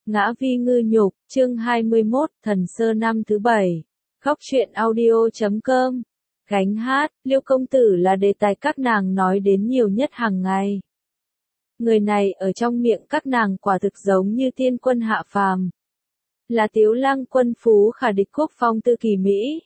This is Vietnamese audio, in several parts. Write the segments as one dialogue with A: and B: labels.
A: Ngã Vi Ngư Nhục, chương 21, Thần Sơ năm thứ 7. Góc truyện audio.com. Gánh hát, Liêu công tử là đề tài các nàng nói đến nhiều nhất hàng ngày. Người này ở trong miệng các nàng quả thực giống như tiên quân hạ phàm. Là Tiếu Lăng quân phú khả địch quốc phong tư kỳ Mỹ.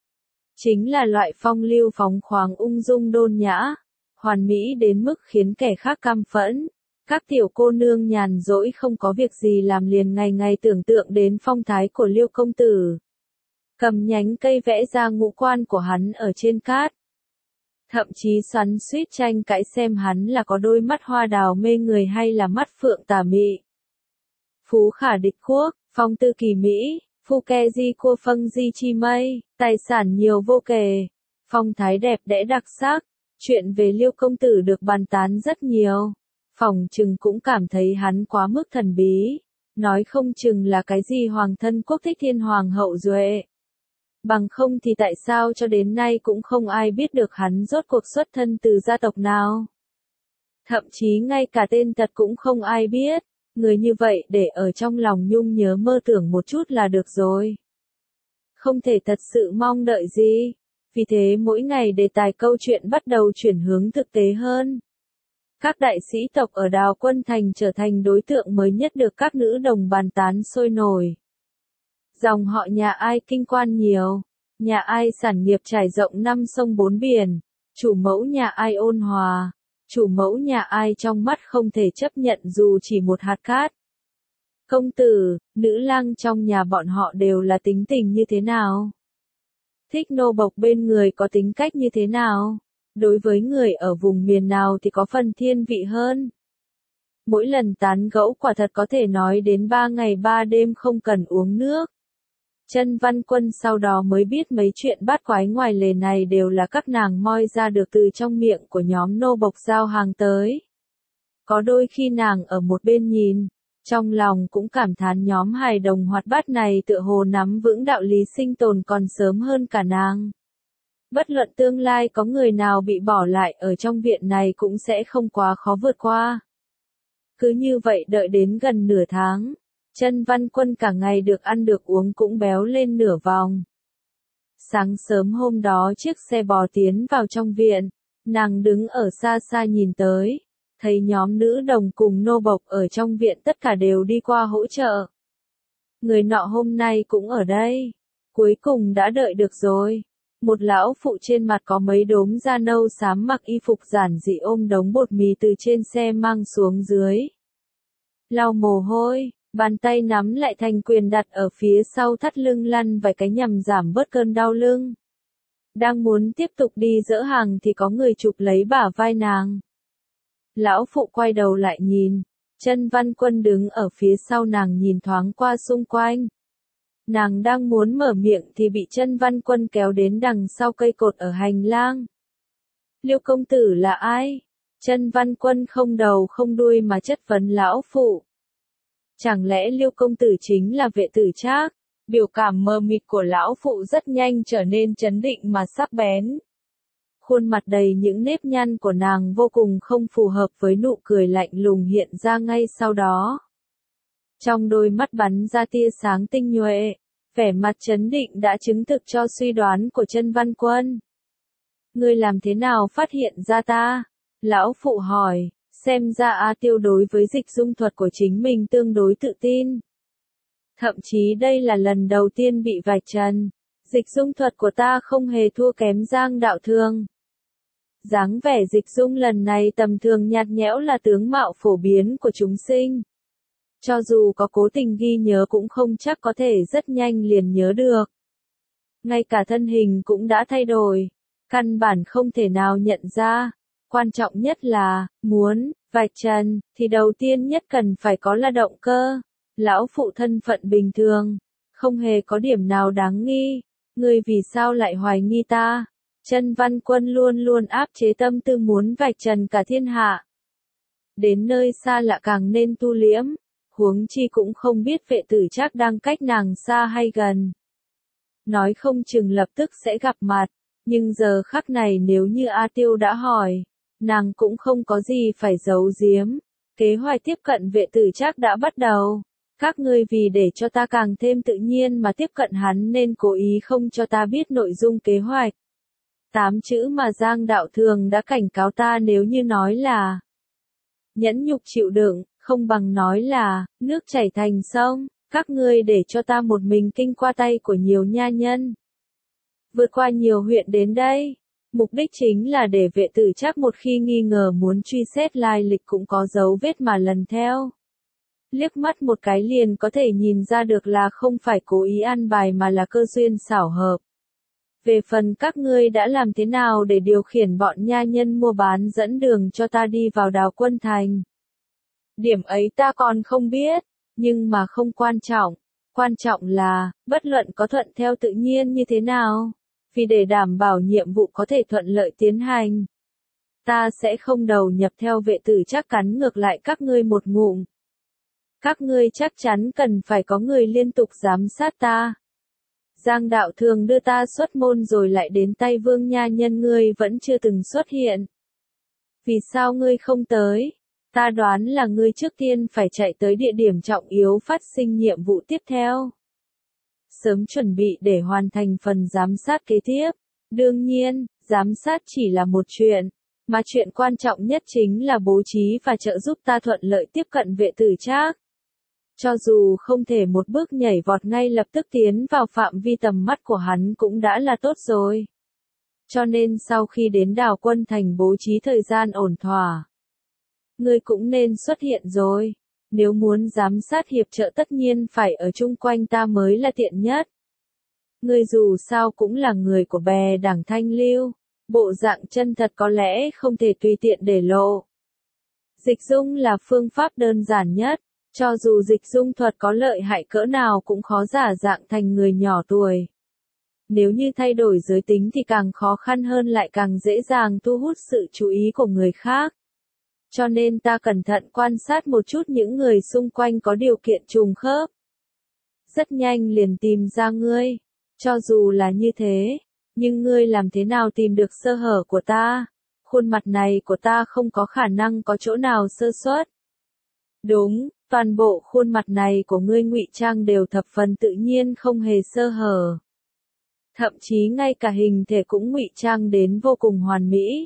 A: Chính là loại phong lưu phóng khoáng ung dung đôn nhã, hoàn mỹ đến mức khiến kẻ khác căm phẫn. Các tiểu cô nương nhàn rỗi không có việc gì làm liền ngày ngày tưởng tượng đến phong thái của Liêu công tử. Cầm nhánh cây vẽ ra ngũ quan của hắn ở trên cát. Thậm chí xoắn xuýt tranh cãi xem hắn là có đôi mắt hoa đào mê người hay là mắt phượng tà mị. Phú khả địch quốc, phong tư kỳ Mỹ, phu ke di cua phân di chi mây, tài sản nhiều vô kể, phong thái đẹp đẽ đặc sắc. Chuyện về Liêu công tử được bàn tán rất nhiều. Phỏng chừng cũng cảm thấy hắn quá mức thần bí, nói không chừng là cái gì hoàng thân quốc thích thiên hoàng hậu duệ. Bằng không thì tại sao cho đến nay cũng không ai biết được hắn rốt cuộc xuất thân từ gia tộc nào. Thậm chí ngay cả tên thật cũng không ai biết, người như vậy để ở trong lòng nhung nhớ mơ tưởng một chút là được rồi. Không thể thật sự mong đợi gì, vì thế mỗi ngày đề tài câu chuyện bắt đầu chuyển hướng thực tế hơn. Các đại sĩ tộc ở Đào Quân Thành trở thành đối tượng mới nhất được các nữ đồng bàn tán sôi nổi. Dòng họ nhà ai kinh quan nhiều, nhà ai sản nghiệp trải rộng năm sông bốn biển, chủ mẫu nhà ai ôn hòa, chủ mẫu nhà ai trong mắt không thể chấp nhận dù chỉ một hạt cát. Công tử, nữ lang trong nhà bọn họ đều là tính tình như thế nào? Thích nô bộc bên người có tính cách như thế nào? Đối với người ở vùng miền nào thì có phần thiên vị hơn. Mỗi lần tán gẫu quả thật có thể nói đến 3 ngày 3 đêm không cần uống nước. Chân Văn Quân sau đó mới biết mấy chuyện bát quái ngoài lề này đều là các nàng moi ra được từ trong miệng của nhóm nô bộc giao hàng tới. Có đôi khi nàng ở một bên nhìn, trong lòng cũng cảm thán nhóm hài đồng hoạt bát này tựa hồ nắm vững đạo lý sinh tồn còn sớm hơn cả nàng. Bất luận tương lai có người nào bị bỏ lại ở trong viện này cũng sẽ không quá khó vượt qua. Cứ như vậy đợi đến gần nửa tháng, Chân Văn Quân cả ngày được ăn được uống cũng béo lên nửa vòng. Sáng sớm hôm đó chiếc xe bò tiến vào trong viện, nàng đứng ở xa xa nhìn tới, thấy nhóm nữ đồng cùng nô bộc ở trong viện tất cả đều đi qua hỗ trợ. Người nọ hôm nay cũng ở đây, cuối cùng đã đợi được rồi. Một lão phụ trên mặt có mấy đốm da nâu xám mặc y phục giản dị ôm đống bột mì từ trên xe mang xuống dưới. Lau mồ hôi, bàn tay nắm lại thành quyền đặt ở phía sau thắt lưng lăn vài cái nhằm giảm bớt cơn đau lưng. Đang muốn tiếp tục đi dỡ hàng thì có người chụp lấy bả vai nàng. Lão phụ quay đầu lại nhìn, Chân Văn Quân đứng ở phía sau nàng nhìn thoáng qua xung quanh. Nàng đang muốn mở miệng thì bị Chân Văn Quân kéo đến đằng sau cây cột ở hành lang. Liêu công tử là ai? Chân Văn Quân không đầu không đuôi mà chất vấn lão phụ. Chẳng lẽ Liêu công tử chính là Vệ Tử Trác? Biểu cảm mờ mịt của lão phụ rất nhanh trở nên trấn định mà sắc bén. Khuôn mặt đầy những nếp nhăn của nàng vô cùng không phù hợp với nụ cười lạnh lùng hiện ra ngay sau đó. Trong đôi mắt bắn ra tia sáng tinh nhuệ, vẻ mặt trấn định đã chứng thực cho suy đoán của Chân Văn Quân. Ngươi làm thế nào phát hiện ra ta? Lão phụ hỏi, xem ra A Tiêu đối với dịch dung thuật của chính mình tương đối tự tin. Thậm chí đây là lần đầu tiên bị vạch trần. Dịch dung thuật của ta không hề thua kém Giang đạo thường. Dáng vẻ dịch dung lần này tầm thường nhạt nhẽo là tướng mạo phổ biến của chúng sinh. Cho dù có cố tình ghi nhớ cũng không chắc có thể rất nhanh liền nhớ được. Ngay cả thân hình cũng đã thay đổi, căn bản không thể nào nhận ra. Quan trọng nhất là, muốn vạch trần, thì đầu tiên nhất cần phải có là động cơ. Lão phụ thân phận bình thường, không hề có điểm nào đáng nghi. Ngươi vì sao lại hoài nghi ta? Chân Văn Quân luôn luôn áp chế tâm tư muốn vạch trần cả thiên hạ. Đến nơi xa lạ càng nên tu liễm. Huống chi cũng không biết Vệ Tử Trác đang cách nàng xa hay gần. Nói không chừng lập tức sẽ gặp mặt, nhưng giờ khắc này nếu như A Tiêu đã hỏi, nàng cũng không có gì phải giấu giếm. Kế hoạch tiếp cận Vệ Tử Trác đã bắt đầu. Các ngươi vì để cho ta càng thêm tự nhiên mà tiếp cận hắn nên cố ý không cho ta biết nội dung kế hoạch. 8 chữ mà Giang Đạo Thường đã cảnh cáo ta nếu như nói là nhẫn nhục chịu đựng, không bằng nói là nước chảy thành sông, các ngươi để cho ta một mình kinh qua tay của nhiều nha nhân. Vượt qua nhiều huyện đến đây, mục đích chính là để Vệ Tử Trác một khi nghi ngờ muốn truy xét lai lịch cũng có dấu vết mà lần theo. Liếc mắt một cái liền có thể nhìn ra được là không phải cố ý ăn bài mà là cơ duyên xảo hợp. Về phần các ngươi đã làm thế nào để điều khiển bọn nha nhân mua bán dẫn đường cho ta đi vào Đào Quân Thành? Điểm ấy ta còn không biết, nhưng mà không quan trọng. Quan trọng là, bất luận có thuận theo tự nhiên như thế nào, vì để đảm bảo nhiệm vụ có thể thuận lợi tiến hành. Ta sẽ không đầu nhập theo Vệ Tử Trác cắn ngược lại các ngươi một ngụm. Các ngươi chắc chắn cần phải có người liên tục giám sát ta. Giang Đạo Thường đưa ta xuất môn rồi lại đến tay Vương nha nhân ngươi vẫn chưa từng xuất hiện. Vì sao ngươi không tới? Ta đoán là ngươi trước tiên phải chạy tới địa điểm trọng yếu phát sinh nhiệm vụ tiếp theo. Sớm chuẩn bị để hoàn thành phần giám sát kế tiếp. Đương nhiên, giám sát chỉ là một chuyện, mà chuyện quan trọng nhất chính là bố trí và trợ giúp ta thuận lợi tiếp cận Vệ Tử Trác. Cho dù không thể một bước nhảy vọt ngay lập tức tiến vào phạm vi tầm mắt của hắn cũng đã là tốt rồi. Cho nên sau khi đến Đào Quân Thành bố trí thời gian ổn thỏa, ngươi cũng nên xuất hiện rồi. Nếu muốn giám sát hiệp trợ tất nhiên phải ở chung quanh ta mới là tiện nhất. Ngươi dù sao cũng là người của bè đảng Thanh Lưu, bộ dạng chân thật có lẽ không thể tùy tiện để lộ. Dịch dung là phương pháp đơn giản nhất. Cho dù dịch dung thuật có lợi hại cỡ nào cũng khó giả dạng thành người nhỏ tuổi. Nếu như thay đổi giới tính thì càng khó khăn hơn lại càng dễ dàng thu hút sự chú ý của người khác. Cho nên ta cẩn thận quan sát một chút những người xung quanh có điều kiện trùng khớp. Rất nhanh liền tìm ra ngươi. Cho dù là như thế, nhưng ngươi làm thế nào tìm được sơ hở của ta? Khuôn mặt này của ta không có khả năng có chỗ nào sơ suất. Đúng, toàn bộ khuôn mặt này của ngươi ngụy trang đều thập phần tự nhiên không hề sơ hở. Thậm chí ngay cả hình thể cũng ngụy trang đến vô cùng hoàn mỹ.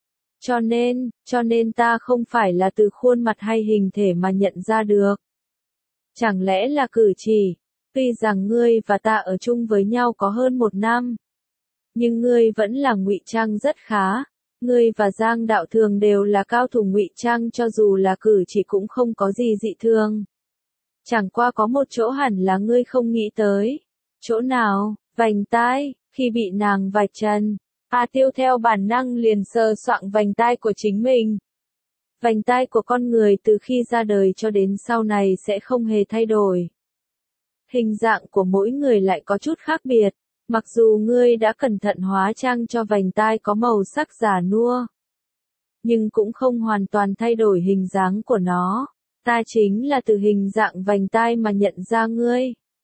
A: Cho nên ta không phải là từ khuôn mặt hay hình thể mà nhận ra được. Chẳng lẽ là cử chỉ? Tuy rằng ngươi và ta ở chung với nhau có hơn 1 năm, nhưng ngươi vẫn là ngụy trang rất khá. Ngươi và Giang Đạo Thường đều là cao thủ ngụy trang cho dù là cử chỉ cũng không có gì dị thường. Chẳng qua có một chỗ hẳn là ngươi không nghĩ tới. Chỗ nào? Vành tai, khi bị nàng vạch trần. A Tiêu theo bản năng liền sờ soạng vành tai của chính mình. Vành tai của con người từ khi ra đời cho đến sau này sẽ không hề thay đổi. Hình dạng của mỗi người lại có chút khác biệt. Mặc dù ngươi đã cẩn thận hóa trang cho vành tai có màu sắc già nua, nhưng cũng không hoàn toàn thay đổi hình dáng của nó. Ta chính là từ hình dạng vành tai mà nhận ra ngươi.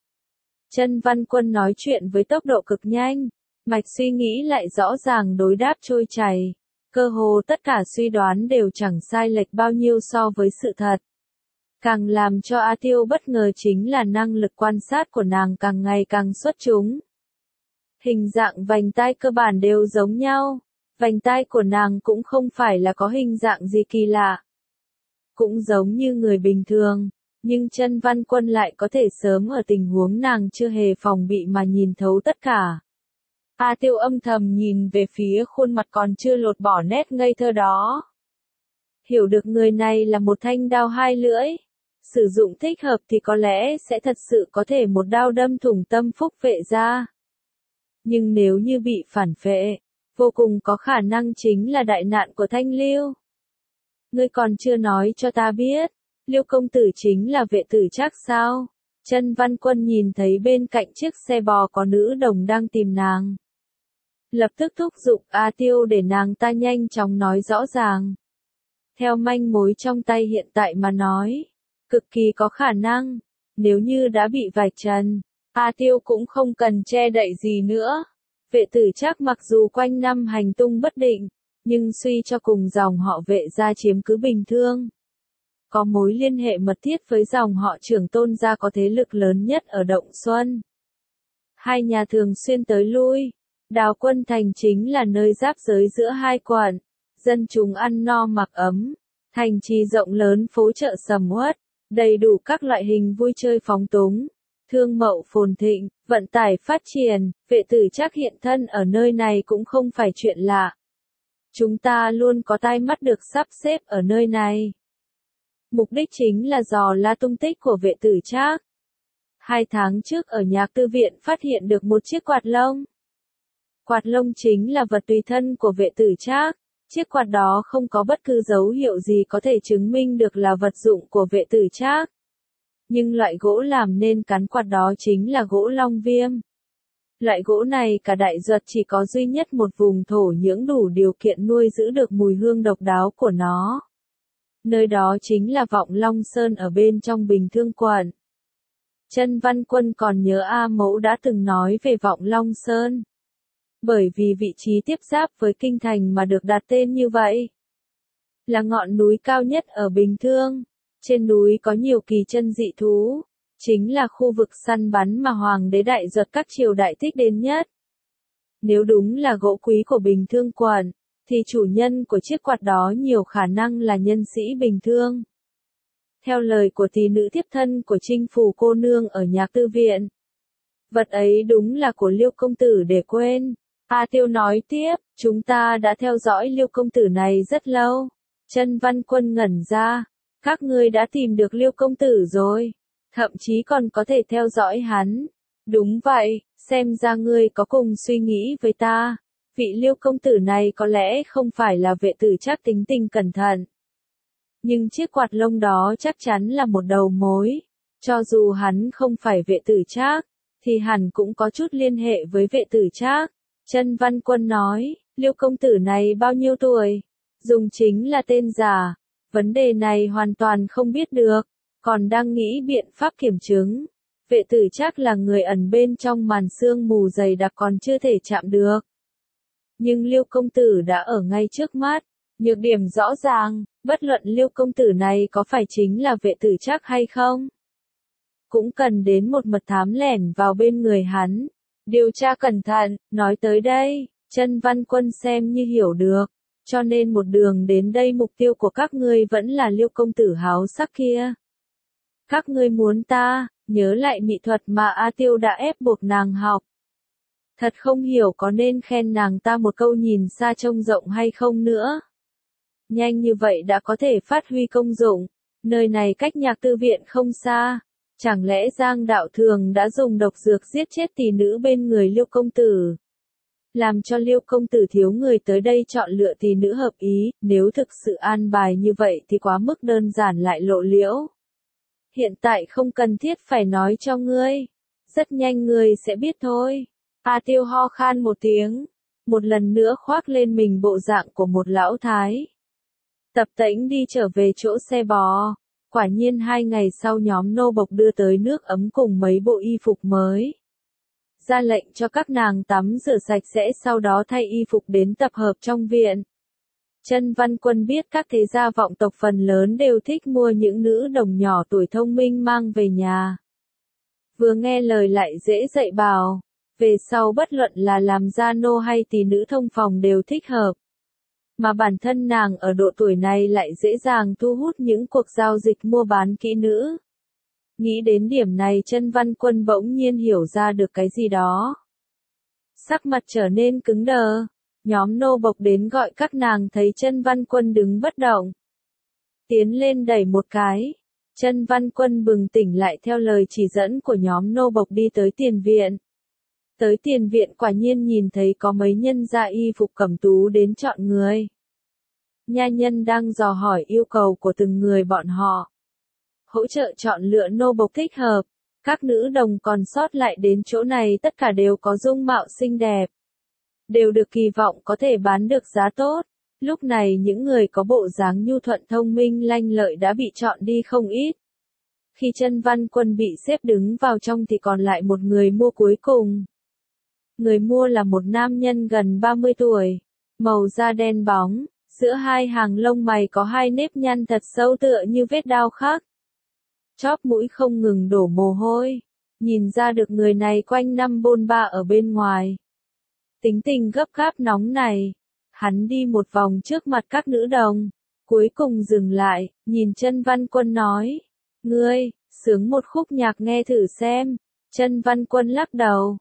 A: Chân Văn Quân nói chuyện với tốc độ cực nhanh, mạch suy nghĩ lại rõ ràng đối đáp trôi chảy. Cơ hồ tất cả suy đoán đều chẳng sai lệch bao nhiêu so với sự thật. Càng làm cho A Tiêu bất ngờ chính là năng lực quan sát của nàng càng ngày càng xuất chúng. Hình dạng vành tai cơ bản đều giống nhau. Vành tai của nàng cũng không phải là có hình dạng gì kỳ lạ. Cũng giống như người bình thường, nhưng Chân Văn Quân lại có thể sớm ở tình huống nàng chưa hề phòng bị mà nhìn thấu tất cả. A Tiêu âm thầm nhìn về phía khuôn mặt còn chưa lột bỏ nét ngây thơ đó. Hiểu được người này là một thanh đao hai lưỡi. Sử dụng thích hợp thì có lẽ sẽ thật sự có thể một đao đâm thủng tâm phúc Vệ gia. Nhưng nếu như bị phản phệ, vô cùng có khả năng chính là đại nạn của Thanh Lưu. Ngươi còn chưa nói cho ta biết, Liêu công tử chính là Vệ Tử Trác sao? Chân Văn Quân nhìn thấy bên cạnh chiếc xe bò có nữ đồng đang tìm nàng. Lập tức thúc giục A Tiêu để nàng ta nhanh chóng nói rõ ràng. Theo manh mối trong tay hiện tại mà nói, cực kỳ có khả năng, nếu như đã bị vạch trần, A Tiêu cũng không cần che đậy gì nữa. Vệ Tử Trác mặc dù quanh năm hành tung bất định, nhưng suy cho cùng dòng họ Vệ gia chiếm cứ bình thường. có mối liên hệ mật thiết với dòng họ Trưởng Tôn gia có thế lực lớn nhất ở Động Xuân. Hai nhà thường xuyên tới lui. Đào Quân Thành chính là nơi giáp giới giữa hai quận, dân chúng ăn no mặc ấm, thành trì rộng lớn, phố chợ sầm uất, đầy đủ các loại hình vui chơi phóng túng, thương mậu phồn thịnh, vận tải phát triển, Vệ Tử Trác hiện thân ở nơi này cũng không phải chuyện lạ. Chúng ta luôn có tai mắt được sắp xếp ở nơi này. Mục đích chính là dò la tung tích của Vệ Tử Trác. 2 tháng trước ở Nhạc Tư Viện phát hiện được một chiếc quạt lông. Quạt lông chính là vật tùy thân của Vệ Tử Trác. Chiếc quạt đó không có bất cứ dấu hiệu gì có thể chứng minh được là vật dụng của Vệ Tử Trác. Nhưng loại gỗ làm nên cán quạt đó chính là gỗ long viêm. Loại gỗ này cả Đại Duật chỉ có duy nhất một vùng thổ nhưỡng đủ điều kiện nuôi giữ được mùi hương độc đáo của nó. Nơi đó chính là Vọng Long Sơn ở bên trong Bình Thương quận. Chân Văn Quân còn nhớ A Mẫu đã từng nói về Vọng Long Sơn. Bởi vì vị trí tiếp giáp với kinh thành mà được đặt tên như vậy. Là ngọn núi cao nhất ở Bình Thương. Trên núi có nhiều kỳ chân dị thú. Chính là khu vực săn bắn mà Hoàng đế Đại Duật các triều đại thích đến nhất. Nếu đúng là gỗ quý của Bình Thương quận, thì chủ nhân của chiếc quạt đó nhiều khả năng là nhân sĩ Bình Thương. Theo lời của tỷ nữ tiếp thân của Trinh Phủ cô nương ở Nhạc Tư Viện. Vật ấy đúng là của Liêu công tử để quên. A Tiêu nói tiếp, chúng ta đã theo dõi Liêu công tử này rất lâu. Chân Văn Quân ngẩn ra, các ngươi đã tìm được Liêu công tử rồi, thậm chí còn có thể theo dõi hắn. Đúng vậy, xem ra ngươi có cùng suy nghĩ với ta. Vị Liêu công tử này có lẽ không phải là Vệ Tử Trác tính tình cẩn thận. Nhưng chiếc quạt lông đó chắc chắn là một đầu mối. Cho dù hắn không phải Vệ Tử Trác, thì hẳn cũng có chút liên hệ với Vệ Tử Trác. Chân Văn Quân nói, Liêu công tử này bao nhiêu tuổi? Dùng chính là tên giả. Vấn đề này hoàn toàn không biết được, còn đang nghĩ biện pháp kiểm chứng. Vệ Tử Trác là người ẩn bên trong màn sương mù dày đặc còn chưa thể chạm được. Nhưng Liêu công tử đã ở ngay trước mắt, nhược điểm rõ ràng, bất luận Liêu công tử này có phải chính là Vệ Tử Trác hay không. Cũng cần đến một mật thám lẻn vào bên người hắn. Điều tra cẩn thận, nói tới đây, Chân Văn Quân xem như hiểu được. Cho nên một đường đến đây mục tiêu của các ngươi vẫn là Liêu công tử háo sắc kia. Các ngươi muốn ta, nhớ lại mỹ thuật mà A Tiêu đã ép buộc nàng học. Thật không hiểu có nên khen nàng ta một câu nhìn xa trông rộng hay không nữa. Nhanh như vậy đã có thể phát huy công dụng, nơi này cách Nhạc Tư Viện không xa. Chẳng lẽ Giang Đạo Thường đã dùng độc dược giết chết tỷ nữ bên người Liêu công tử? Làm cho Liêu công tử thiếu người tới đây chọn lựa tỷ nữ hợp ý, nếu thực sự an bài như vậy thì quá mức đơn giản lại lộ liễu. Hiện tại không cần thiết phải nói cho ngươi. Rất nhanh ngươi sẽ biết thôi. A Tiêu ho khan một tiếng. Một lần nữa khoác lên mình bộ dạng của một lão thái. Tập tễnh đi trở về chỗ xe bò. Quả nhiên 2 ngày sau nhóm nô bộc đưa tới nước ấm cùng mấy bộ y phục mới. Ra lệnh cho các nàng tắm rửa sạch sẽ sau đó thay y phục đến tập hợp trong viện. Chân Văn Quân biết các thế gia vọng tộc phần lớn đều thích mua những nữ đồng nhỏ tuổi thông minh mang về nhà. Vừa nghe lời lại dễ dạy bảo, về sau bất luận là làm gia nô hay tỷ nữ thông phòng đều thích hợp. Mà bản thân nàng ở độ tuổi này lại dễ dàng thu hút những cuộc giao dịch mua bán kỹ nữ. Nghĩ đến điểm này Chân Văn Quân bỗng nhiên hiểu ra được cái gì đó. Sắc mặt trở nên cứng đờ. Nhóm nô bộc đến gọi các nàng thấy Chân Văn Quân đứng bất động. Tiến lên đẩy một cái. Chân Văn Quân bừng tỉnh lại theo lời chỉ dẫn của nhóm nô bộc đi tới tiền viện. Tới tiền viện quả nhiên nhìn thấy có mấy nhân gia y phục cẩm tú đến chọn người. Nha nhân đang dò hỏi yêu cầu của từng người bọn họ. Hỗ trợ chọn lựa nô bộc thích hợp. Các nữ đồng còn sót lại đến chỗ này tất cả đều có dung mạo xinh đẹp. Đều được kỳ vọng có thể bán được giá tốt. Lúc này những người có bộ dáng nhu thuận thông minh lanh lợi đã bị chọn đi không ít. Khi Chân Văn Quân bị xếp đứng vào trong thì còn lại một người mua cuối cùng. Người mua là một nam nhân gần 30 tuổi. Màu da đen bóng, Giữa hai hàng lông mày có hai nếp nhăn thật sâu tựa như vết đao khắc. Chóp mũi không ngừng đổ mồ hôi, nhìn ra được người này quanh năm bôn ba ở bên ngoài. Tính tình gấp gáp nóng này, hắn đi một vòng trước mặt các nữ đồng, cuối cùng dừng lại, nhìn Chân Văn Quân nói, ngươi, sướng một khúc nhạc nghe thử xem. Chân Văn Quân lắc đầu,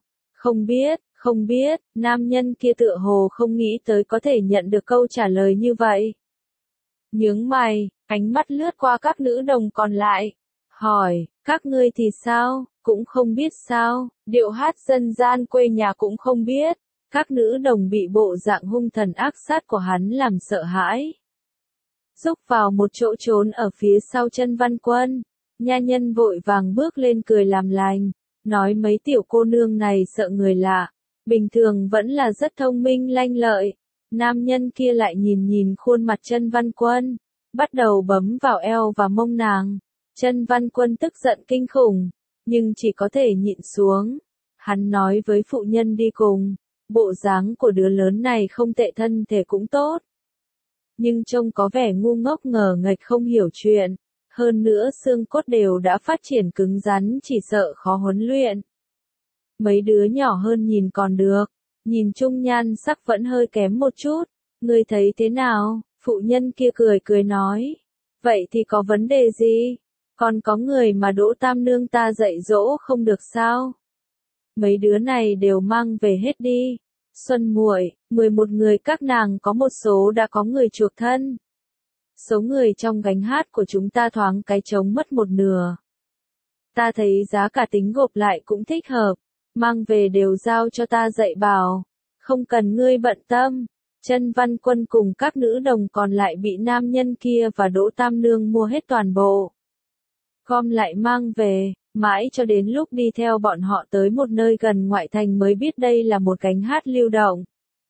A: không biết, nam nhân kia tựa hồ không nghĩ tới có thể nhận được câu trả lời như vậy. Nhướng mày, ánh mắt lướt qua các nữ đồng còn lại, hỏi, các ngươi thì sao, cũng không biết sao, điệu hát dân gian quê nhà cũng không biết. Các nữ đồng bị bộ dạng hung thần ác sát của hắn làm sợ hãi. Rúc vào một chỗ trốn ở phía sau Chân Văn Quân, nha nhân vội vàng bước lên cười làm lành, nói mấy tiểu cô nương này sợ người lạ, bình thường vẫn là rất thông minh lanh lợi. Nam nhân kia lại nhìn khuôn mặt Chân Văn Quân, bắt đầu bấm vào eo và mông nàng. Chân Văn Quân tức giận kinh khủng, nhưng chỉ có thể nhịn xuống. Hắn nói với phụ nhân đi cùng, bộ dáng của đứa lớn này không tệ, thân thể cũng tốt. Nhưng trông có vẻ ngu ngốc ngờ nghệch không hiểu chuyện, hơn nữa xương cốt đều đã phát triển cứng rắn, chỉ sợ khó huấn luyện. Mấy đứa nhỏ hơn nhìn còn được, nhìn chung nhan sắc vẫn hơi kém một chút, ngươi thấy thế nào? Phụ nhân kia cười nói, vậy thì có vấn đề gì? Còn có người mà Đỗ Tam Nương ta dạy dỗ không được sao? Mấy đứa này đều mang về hết đi. Xuân muội, 11 người các nàng có một số đã có người chuộc thân. Số người trong gánh hát của chúng ta thoáng cái trống mất một nửa. Ta thấy giá cả tính gộp lại cũng thích hợp, mang về đều giao cho ta dạy bảo, không cần ngươi bận tâm. Chân Văn Quân cùng các nữ đồng còn lại bị nam nhân kia và Đỗ Tam Nương mua hết toàn bộ. Gom lại mang về, mãi cho đến lúc đi theo bọn họ tới một nơi gần ngoại thành mới biết đây là một gánh hát lưu động.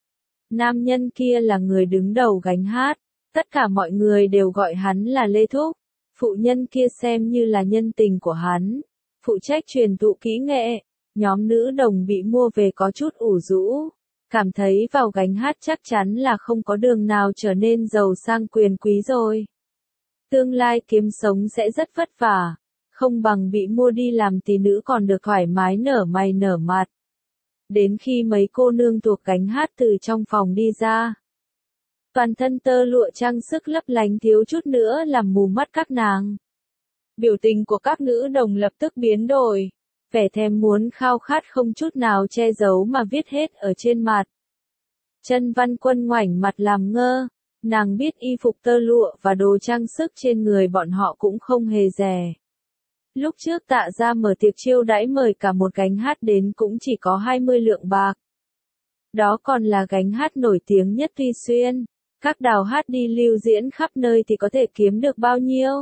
A: Nam nhân kia là người đứng đầu gánh hát, tất cả mọi người đều gọi hắn là Lê Thúc. Phụ nhân kia xem như là nhân tình của hắn, phụ trách truyền thụ kỹ nghệ. Nhóm nữ đồng bị mua về có chút ủ rũ, cảm thấy vào gánh hát chắc chắn là không có đường nào trở nên giàu sang quyền quý rồi. Tương lai kiếm sống sẽ rất vất vả, không bằng bị mua đi làm tỷ nữ còn được thoải mái nở mày nở mặt. Đến khi mấy cô nương thuộc gánh hát từ trong phòng đi ra, toàn thân tơ lụa trang sức lấp lánh thiếu chút nữa làm mù mắt các nàng. Biểu tình của các nữ đồng lập tức biến đổi, vẻ thèm muốn khao khát không chút nào che giấu mà viết hết ở trên mặt. Chân Văn Quân ngoảnh mặt làm ngơ, nàng biết y phục tơ lụa và đồ trang sức trên người bọn họ cũng không hề rẻ. Lúc trước Tạ gia mở tiệc chiêu đãi mời cả một gánh hát đến cũng chỉ có 20 lượng bạc. Đó còn là gánh hát nổi tiếng nhất Tuy Xuyên, các đào hát đi lưu diễn khắp nơi thì có thể kiếm được bao nhiêu.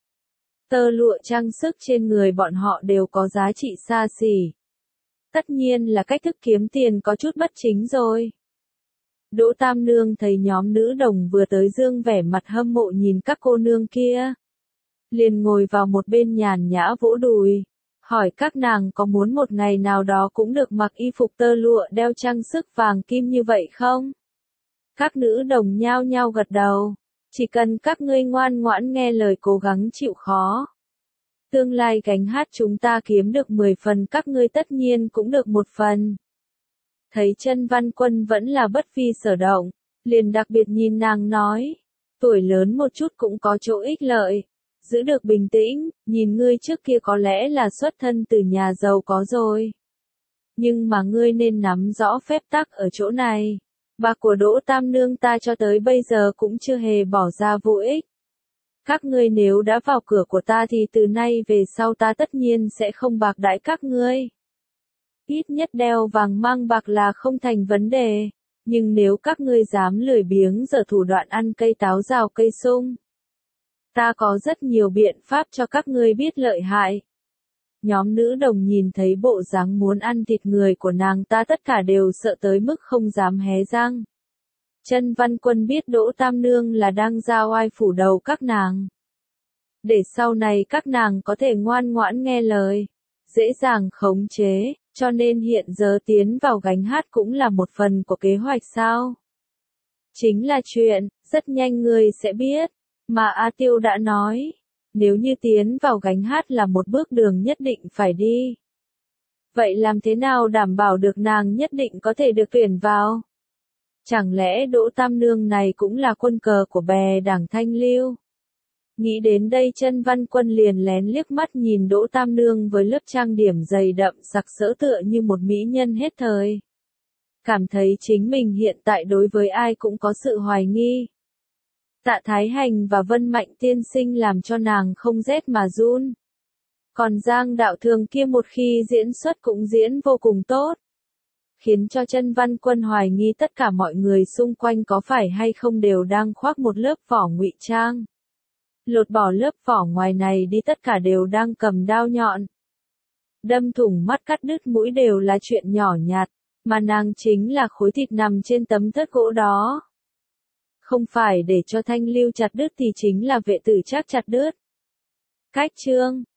A: Tơ lụa trang sức trên người bọn họ đều có giá trị xa xỉ. Tất nhiên là cách thức kiếm tiền có chút bất chính rồi. Đỗ Tam Nương thấy nhóm nữ đồng vừa tới dương vẻ mặt hâm mộ nhìn các cô nương kia, liền ngồi vào một bên nhàn nhã vỗ đùi, hỏi các nàng có muốn một ngày nào đó cũng được mặc y phục tơ lụa đeo trang sức vàng kim như vậy không? Các nữ đồng nhao nhao gật đầu, chỉ cần các ngươi ngoan ngoãn nghe lời cố gắng chịu khó. Tương lai gánh hát chúng ta kiếm được 10 phần, các ngươi tất nhiên cũng được 1 phần. Thấy Chân Văn Quân vẫn là bất vi sở động, liền đặc biệt nhìn nàng nói, tuổi lớn một chút cũng có chỗ ích lợi, giữ được bình tĩnh, nhìn ngươi trước kia có lẽ là xuất thân từ nhà giàu có rồi. Nhưng mà ngươi nên nắm rõ phép tắc ở chỗ này, bạc của Đỗ Tam Nương ta cho tới bây giờ cũng chưa hề bỏ ra vô ích. Các ngươi nếu đã vào cửa của ta thì từ nay về sau ta tất nhiên sẽ không bạc đãi các ngươi. Ít nhất đeo vàng mang bạc là không thành vấn đề, nhưng nếu các ngươi dám lười biếng giở thủ đoạn ăn cây táo rào cây sung, ta có rất nhiều biện pháp cho các ngươi biết lợi hại. Nhóm nữ đồng nhìn thấy bộ dáng muốn ăn thịt người của nàng ta tất cả đều sợ tới mức không dám hé răng. Chân Văn Quân biết Đỗ Tam Nương là đang ra oai phủ đầu các nàng, để sau này các nàng có thể ngoan ngoãn nghe lời, dễ dàng khống chế, cho nên hiện giờ tiến vào gánh hát cũng là một phần của kế hoạch sao. Chính là chuyện, rất nhanh người sẽ biết. Mà A Tiêu đã nói, nếu như tiến vào gánh hát là một bước đường nhất định phải đi. Vậy làm thế nào đảm bảo được nàng nhất định có thể được tuyển vào? Chẳng lẽ Đỗ Tam Nương này cũng là quân cờ của bè đảng Thanh Lưu? Nghĩ đến đây Chân Văn Quân liền lén liếc mắt nhìn Đỗ Tam Nương với lớp trang điểm dày đậm sặc sỡ tựa như một mỹ nhân hết thời. Cảm thấy chính mình hiện tại đối với ai cũng có sự hoài nghi. Tạ Thái Hành và Vân Mạnh tiên sinh làm cho nàng không rét mà run. Còn Giang Đạo Thường kia một khi diễn xuất cũng diễn vô cùng tốt. Khiến cho Chân Văn Quân hoài nghi tất cả mọi người xung quanh có phải hay không đều đang khoác một lớp vỏ ngụy trang. Lột bỏ lớp vỏ ngoài này đi tất cả đều đang cầm đao nhọn. Đâm thủng mắt cắt đứt mũi đều là chuyện nhỏ nhặt, mà nàng chính là khối thịt nằm trên tấm thớt gỗ đó. Không phải để cho Thanh Lưu chặt đứt thì chính là Vệ Tử Trác chặt đứt. Cách chương